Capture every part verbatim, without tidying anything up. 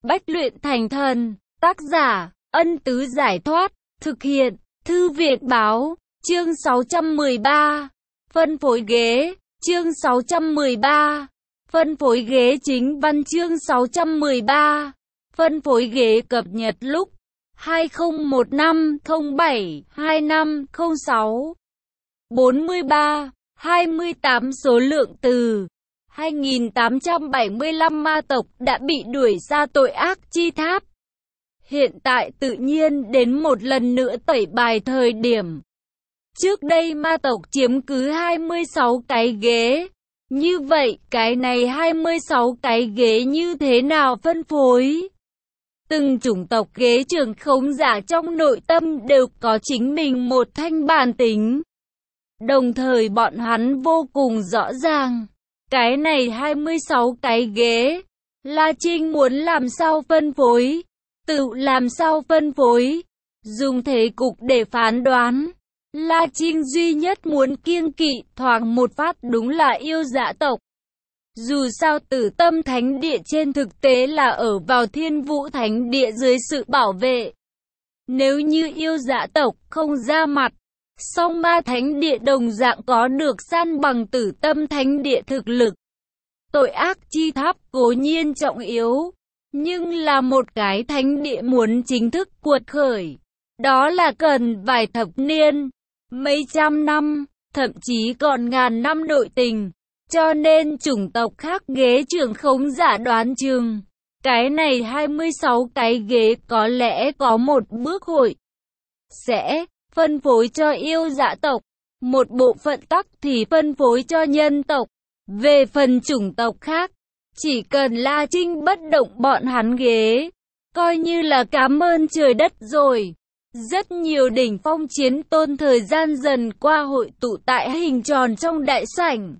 Bách luyện thành thần. Tác giả, Ân Tứ Giải Thoát. Thực hiện, Thư Việt Báo. Chương sáu trăm mười ba. Phân phối ghế. Chương sáu trăm mười ba. Phân phối ghế chính văn. Chương sáu trăm mười ba. Phân phối ghế cập nhật lúc hai không một năm không bảy hai năm không sáu. bốn mươi ba, hai mươi tám số lượng từ hai nghìn tám trăm bảy mươi lăm ma tộc đã bị đuổi ra tội ác chi tháp. Hiện tại tự nhiên đến một lần nữa tẩy bài thời điểm. Trước đây ma tộc chiếm cứ hai mươi sáu cái ghế. Như vậy cái này hai mươi sáu cái ghế như thế nào phân phối? Từng chủng tộc ghế trưởng khống giả trong nội tâm đều có chính mình một thanh bản tính. Đồng thời bọn hắn vô cùng rõ ràng. Cái này hai mươi sáu cái ghế. La Trinh muốn làm sao phân phối? Tự làm sao phân phối? Dùng thế cục để phán đoán. La Trinh duy nhất muốn kiêng kỵ thoáng một phát đúng là yêu dã tộc. Dù sao Tử Tâm Thánh Địa trên thực tế là ở vào Thiên Vũ Thánh Địa dưới sự bảo vệ. Nếu như yêu dã tộc không ra mặt, song Ma Thánh Địa đồng dạng có được san bằng Tử Tâm Thánh Địa thực lực. Tội ác chi tháp cố nhiên trọng yếu, nhưng là một cái thánh địa muốn chính thức cuột khởi. Đó là cần vài thập niên, mấy trăm năm, thậm chí còn ngàn năm nội tình. Cho nên chủng tộc khác ghế trưởng khống giả đoán chừng. Cái này hai mươi sáu cái ghế có lẽ có một bước hội. Sẽ phân phối cho yêu dã tộc. Một bộ phận tắc thì phân phối cho nhân tộc. Về phần chủng tộc khác, chỉ cần La Trinh bất động bọn hắn ghế, coi như là cảm ơn trời đất rồi. Rất nhiều đỉnh phong chiến tôn thời gian dần qua hội tụ tại hình tròn trong đại sảnh.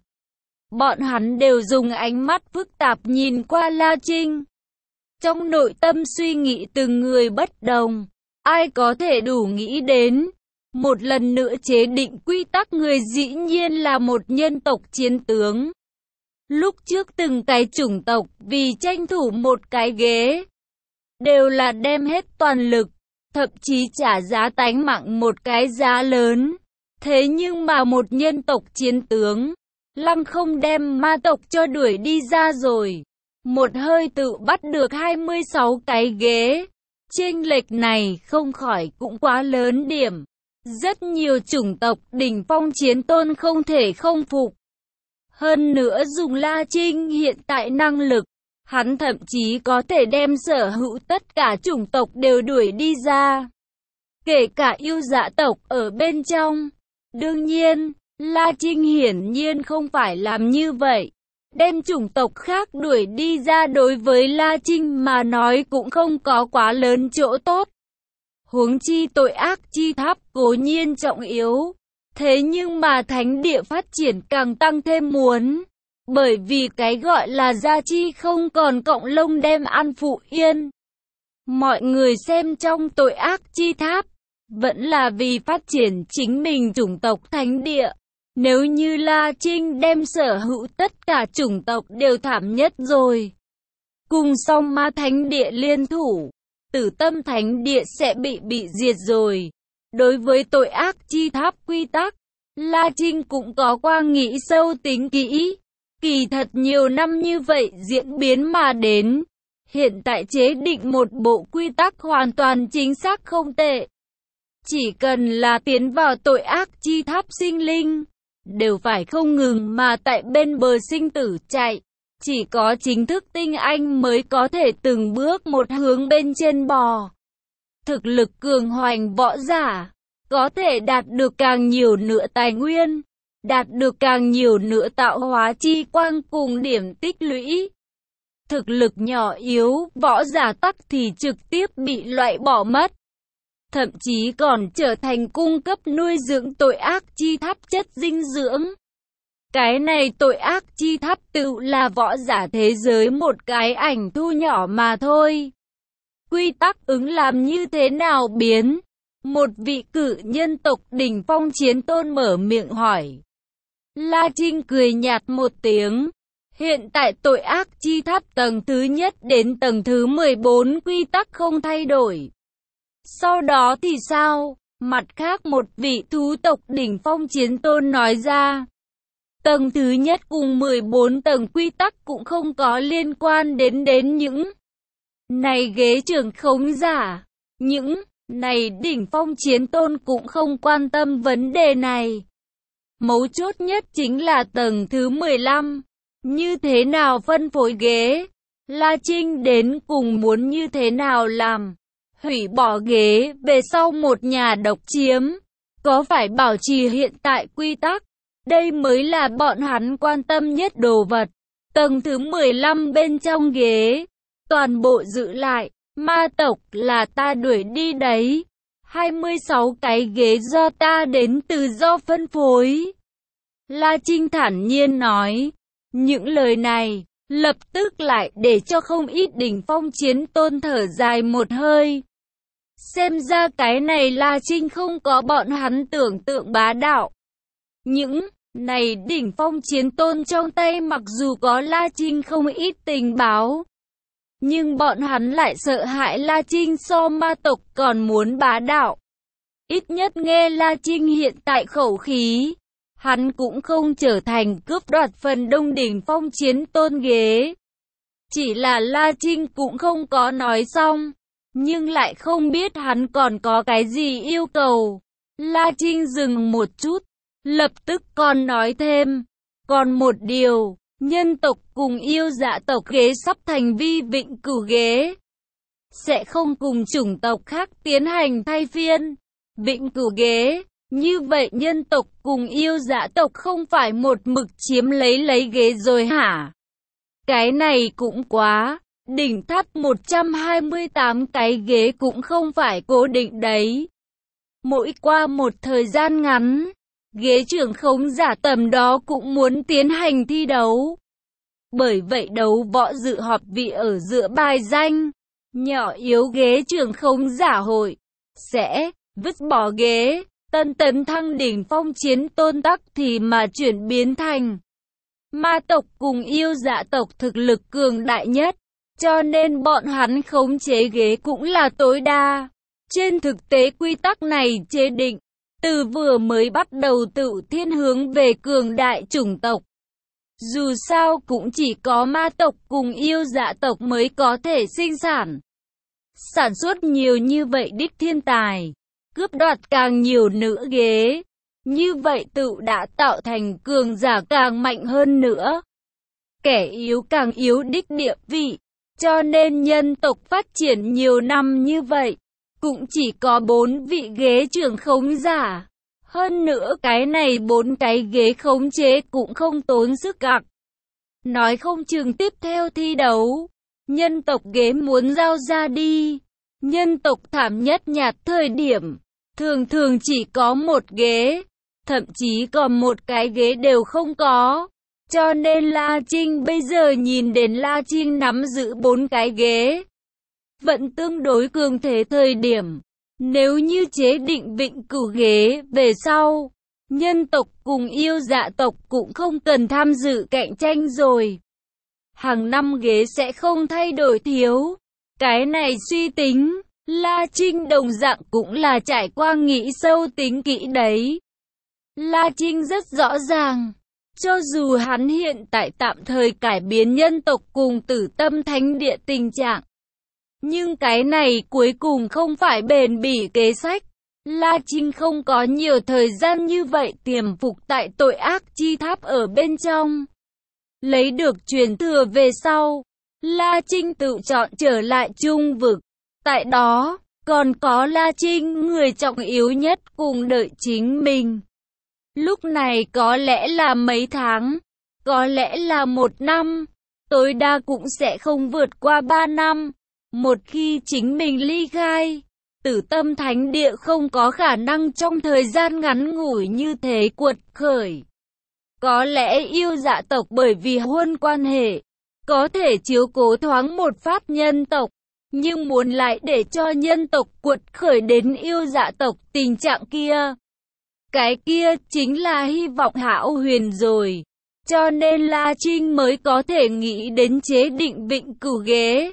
Bọn hắn đều dùng ánh mắt phức tạp nhìn qua La Trinh. Trong nội tâm suy nghĩ từng người bất đồng. Ai có thể đủ nghĩ đến. Một lần nữa chế định quy tắc người dĩ nhiên là một nhân tộc chiến tướng. Lúc trước từng cái chủng tộc vì tranh thủ một cái ghế. Đều là đem hết toàn lực. Thậm chí trả giá tánh mạng một cái giá lớn. Thế nhưng mà một nhân tộc chiến tướng lăng không đem ma tộc cho đuổi đi ra rồi. Một hơi tự bắt được hai mươi sáu cái ghế. Chênh lệch này không khỏi cũng quá lớn điểm. Rất nhiều chủng tộc đỉnh phong chiến tôn không thể không phục. Hơn nữa dùng La Trinh hiện tại năng lực, hắn thậm chí có thể đem sở hữu tất cả chủng tộc đều đuổi đi ra. Kể cả yêu dã tộc ở bên trong. Đương nhiên, La Trinh hiển nhiên không phải làm như vậy. Đem chủng tộc khác đuổi đi ra đối với La Trinh mà nói cũng không có quá lớn chỗ tốt. Huống chi tội ác chi tháp cố nhiên trọng yếu. Thế nhưng mà thánh địa phát triển càng tăng thêm muốn. Bởi vì cái gọi là gia chi không còn cộng lông đem ăn phụ yên. Mọi người xem trong tội ác chi tháp, vẫn là vì phát triển chính mình chủng tộc thánh địa. Nếu như La Trinh đem sở hữu tất cả chủng tộc đều thảm nhất rồi. Cùng song Ma Thánh Địa liên thủ, Tử Tâm Thánh Địa sẽ bị bị diệt rồi. Đối với tội ác chi tháp quy tắc, La Trinh cũng có qua nghĩ sâu tính kỹ. Kỳ thật nhiều năm như vậy diễn biến mà đến. Hiện tại chế định một bộ quy tắc hoàn toàn chính xác không tệ. Chỉ cần là tiến vào tội ác chi tháp sinh linh, đều phải không ngừng mà tại bên bờ sinh tử chạy. Chỉ có chính thức tinh anh mới có thể từng bước một hướng bên trên bò. Thực lực cường hoành võ giả, có thể đạt được càng nhiều nữa tài nguyên, đạt được càng nhiều nữa tạo hóa chi quang cùng điểm tích lũy. Thực lực nhỏ yếu, võ giả tắc thì trực tiếp bị loại bỏ mất. Thậm chí còn trở thành cung cấp nuôi dưỡng tội ác chi tháp chất dinh dưỡng. Cái này tội ác chi tháp tự là võ giả thế giới một cái ảnh thu nhỏ mà thôi. Quy tắc ứng làm như thế nào biến? Một vị cử nhân tộc đỉnh phong chiến tôn mở miệng hỏi. La Trinh cười nhạt một tiếng. Hiện tại tội ác chi tháp tầng thứ nhất đến tầng thứ mười bốn quy tắc không thay đổi. Sau đó thì sao? Mặt khác một vị thú tộc đỉnh phong chiến tôn nói ra. Tầng thứ nhất cùng mười bốn tầng quy tắc cũng không có liên quan đến đến những này ghế trưởng khống giả. Những này đỉnh phong chiến tôn cũng không quan tâm vấn đề này. Mấu chốt nhất chính là tầng thứ mười lăm. Như thế nào phân phối ghế? La Trinh đến cùng muốn như thế nào làm? Hủy bỏ ghế về sau một nhà độc chiếm? Có phải bảo trì hiện tại quy tắc? Đây mới là bọn hắn quan tâm nhất đồ vật. Tầng thứ mười lăm bên trong ghế, toàn bộ giữ lại. Ma tộc là ta đuổi đi đấy. hai mươi sáu cái ghế do ta đến từ do phân phối. La Trinh thản nhiên nói. Những lời này, lập tức lại để cho không ít đỉnh phong chiến tôn thở dài một hơi. Xem ra cái này La Trinh không có bọn hắn tưởng tượng bá đạo. Những này đỉnh phong chiến tôn trong tay mặc dù có La Trinh không ít tình báo, nhưng bọn hắn lại sợ hãi La Trinh so ma tộc còn muốn bá đạo. Ít nhất nghe La Trinh hiện tại khẩu khí, hắn cũng không trở thành cướp đoạt phần đông đỉnh phong chiến tôn ghế. Chỉ là La Trinh cũng không có nói xong, nhưng lại không biết hắn còn có cái gì yêu cầu. La Trinh dừng một chút, lập tức còn nói thêm, còn một điều, nhân tộc cùng yêu dạ tộc ghế sắp thành vi vĩnh cửu ghế. Sẽ không cùng chủng tộc khác tiến hành thay phiên, vĩnh cửu ghế. Như vậy nhân tộc cùng yêu dạ tộc không phải một mực chiếm lấy lấy ghế rồi hả? Cái này cũng quá, đỉnh tháp một trăm hai mươi tám cái ghế cũng không phải cố định đấy. Mỗi qua một thời gian ngắn, ghế trưởng khống giả tầm đó cũng muốn tiến hành thi đấu. Bởi vậy đấu võ dự họp vị ở giữa bài danh, nhỏ yếu ghế trưởng khống giả hội, sẽ vứt bỏ ghế. Tân tấn thăng đỉnh phong chiến tôn tắc thì mà chuyển biến thành ma tộc cùng yêu dạ tộc thực lực cường đại nhất, cho nên bọn hắn khống chế ghế cũng là tối đa. Trên thực tế quy tắc này chế định, từ vừa mới bắt đầu tự thiên hướng về cường đại chủng tộc. Dù sao cũng chỉ có ma tộc cùng yêu dạ tộc mới có thể sinh sản. Sản xuất nhiều như vậy đích thiên tài. Cướp đoạt càng nhiều nữa ghế, như vậy tự đã tạo thành cường giả càng mạnh hơn nữa. Kẻ yếu càng yếu đích địa vị, cho nên nhân tộc phát triển nhiều năm như vậy, cũng chỉ có bốn vị ghế trưởng khống giả. Hơn nữa cái này bốn cái ghế khống chế cũng không tốn sức gạc. Nói không chừng tiếp theo thi đấu, nhân tộc ghế muốn giao ra đi. Nhân tộc thảm nhất nhạt thời điểm, thường thường chỉ có một ghế, thậm chí còn một cái ghế đều không có. Cho nên La Trinh bây giờ nhìn đến La Trinh nắm giữ bốn cái ghế, vẫn tương đối cường thế thời điểm. Nếu như chế định vĩnh cửu ghế về sau, nhân tộc cùng yêu dạ tộc cũng không cần tham dự cạnh tranh rồi. Hàng năm ghế sẽ không thay đổi thiếu. Cái này suy tính, La Trinh đồng dạng cũng là trải qua nghĩ sâu tính kỹ đấy. La Trinh rất rõ ràng, cho dù hắn hiện tại tạm thời cải biến nhân tộc cùng Tử Tâm Thánh Địa tình trạng, nhưng cái này cuối cùng không phải bền bỉ kế sách. La Trinh không có nhiều thời gian như vậy tiềm phục tại tội ác chi tháp ở bên trong. Lấy được truyền thừa về sau, La Trinh tự chọn trở lại trung vực. Tại đó, còn có La Trinh người trọng yếu nhất cùng đợi chính mình. Lúc này có lẽ là mấy tháng, có lẽ là một năm, tối đa cũng sẽ không vượt qua ba năm. Một khi chính mình ly khai, Tử Tâm Thánh Địa không có khả năng trong thời gian ngắn ngủi như thế quật khởi. Có lẽ yêu dạ tộc bởi vì huân quan hệ, có thể chiếu cố thoáng một phát nhân tộc, nhưng muốn lại để cho nhân tộc quật khởi đến yêu dạ tộc tình trạng kia, cái kia chính là hy vọng hão huyền rồi. cho nên La Trinh mới có thể nghĩ đến chế định vĩnh cửu ghế.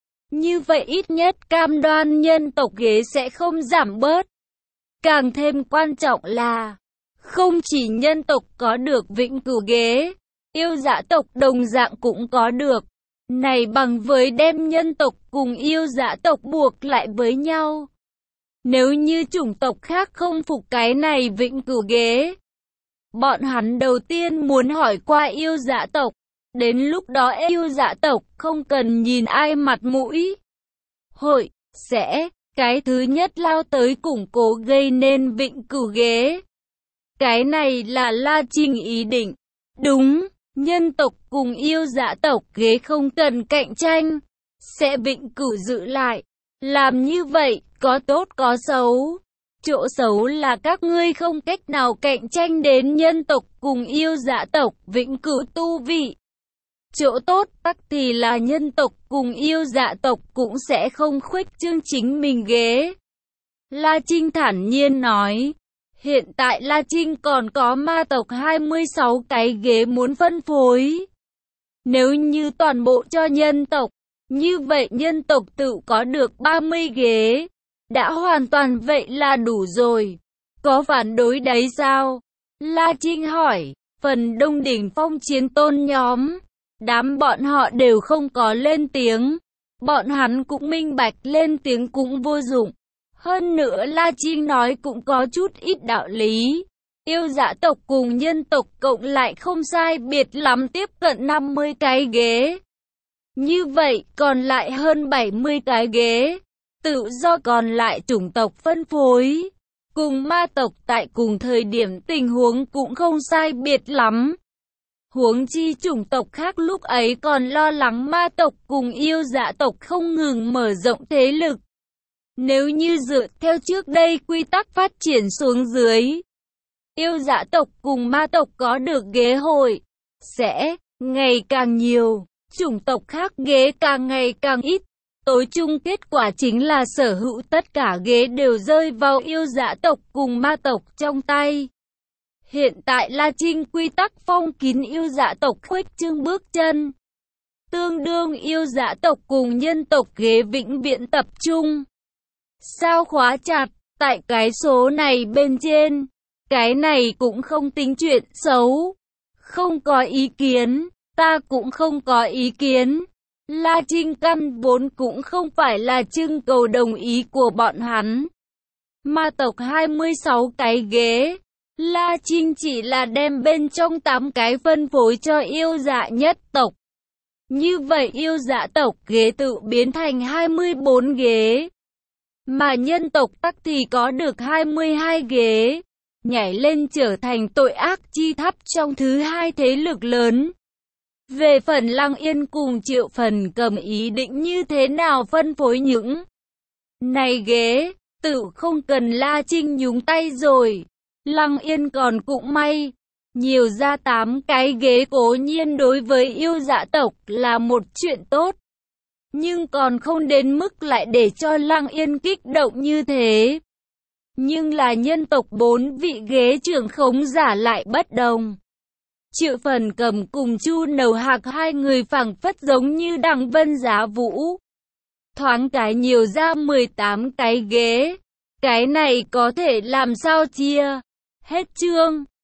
Như vậy ít nhất cam đoan nhân tộc ghế sẽ không giảm bớt. Càng thêm quan trọng là, không chỉ nhân tộc có được vĩnh cửu ghế, yêu dã tộc đồng dạng cũng có được. Này bằng với đem nhân tộc cùng yêu dã tộc buộc lại với nhau. Nếu như chủng tộc khác không phục cái này vĩnh cửu ghế, bọn hắn đầu tiên muốn hỏi qua yêu dã tộc. Đến lúc đó yêu dã tộc không cần nhìn ai mặt mũi. Hội, sẽ, cái thứ nhất lao tới củng cố gây nên vĩnh cửu ghế. Cái này là La Trinh ý định. Đúng, nhân tộc cùng yêu dã tộc ghế không cần cạnh tranh, sẽ vĩnh cửu giữ lại. Làm như vậy, có tốt có xấu. Chỗ xấu là các ngươi không cách nào cạnh tranh đến nhân tộc cùng yêu dã tộc vĩnh cửu tu vị. Chỗ tốt tắc thì là nhân tộc cùng yêu dã tộc cũng sẽ không khuếch trương chính mình ghế. La Trinh thản nhiên nói, hiện tại La Trinh còn có ma tộc hai mươi sáu cái ghế muốn phân phối. Nếu như toàn bộ cho nhân tộc, như vậy nhân tộc tự có được ba mươi ghế. Đã hoàn toàn vậy là đủ rồi. Có phản đối đấy sao? La Trinh hỏi. Phần đông đỉnh phong chiến tôn nhóm, đám bọn họ đều không có lên tiếng. Bọn hắn cũng minh bạch lên tiếng cũng vô dụng. Hơn nữa La Trinh nói cũng có chút ít đạo lý. Yêu dã tộc cùng nhân tộc cộng lại không sai biệt lắm tiếp cận năm mươi cái ghế. Như vậy còn lại hơn bảy mươi cái ghế. Tự do còn lại chủng tộc phân phối. Cùng ma tộc tại cùng thời điểm tình huống cũng không sai biệt lắm. Huống chi chủng tộc khác lúc ấy còn lo lắng ma tộc cùng yêu dã tộc không ngừng mở rộng thế lực. Nếu như dựa theo trước đây quy tắc phát triển xuống dưới, yêu dã tộc cùng ma tộc có được ghế hội, sẽ ngày càng nhiều, chủng tộc khác ghế càng ngày càng ít. Tối chung kết quả chính là sở hữu tất cả ghế đều rơi vào yêu dã tộc cùng ma tộc trong tay. Hiện tại La Trinh quy tắc phong kín yêu dã tộc khuếch trương bước chân. Tương đương yêu dã tộc cùng nhân tộc ghế vĩnh viễn tập trung. Sao khóa chặt, tại cái số này bên trên, cái này cũng không tính chuyện xấu. Không có ý kiến, ta cũng không có ý kiến. La Trinh căn vốn cũng không phải là trưng cầu đồng ý của bọn hắn. Ma tộc hai mươi sáu cái ghế, La Trinh chỉ là đem bên trong tám cái phân phối cho yêu dạ nhất tộc. Như vậy yêu dạ tộc ghế tự biến thành hai mươi bốn ghế. Mà nhân tộc tắc thì có được hai mươi hai ghế, nhảy lên trở thành tội ác chi tháp trong thứ hai thế lực lớn. Về phần Lăng Yên cùng Triệu Phần Cầm ý định như thế nào phân phối những này ghế, tự không cần La Trinh nhúng tay rồi. Lăng Yên còn cũng may, nhiều ra tám cái ghế cố nhiên đối với yêu dạ tộc là một chuyện tốt. Nhưng còn không đến mức lại để cho Lăng Yên kích động như thế. Nhưng là nhân tộc bốn vị ghế trưởng khống giả lại bất đồng. Triệu Phần Cầm cùng Chu Nầu Hạc hai người phảng phất giống như đằng vân giá vũ. Thoáng cái nhiều ra mười tám cái ghế. Cái này có thể làm sao chia? Hết chương.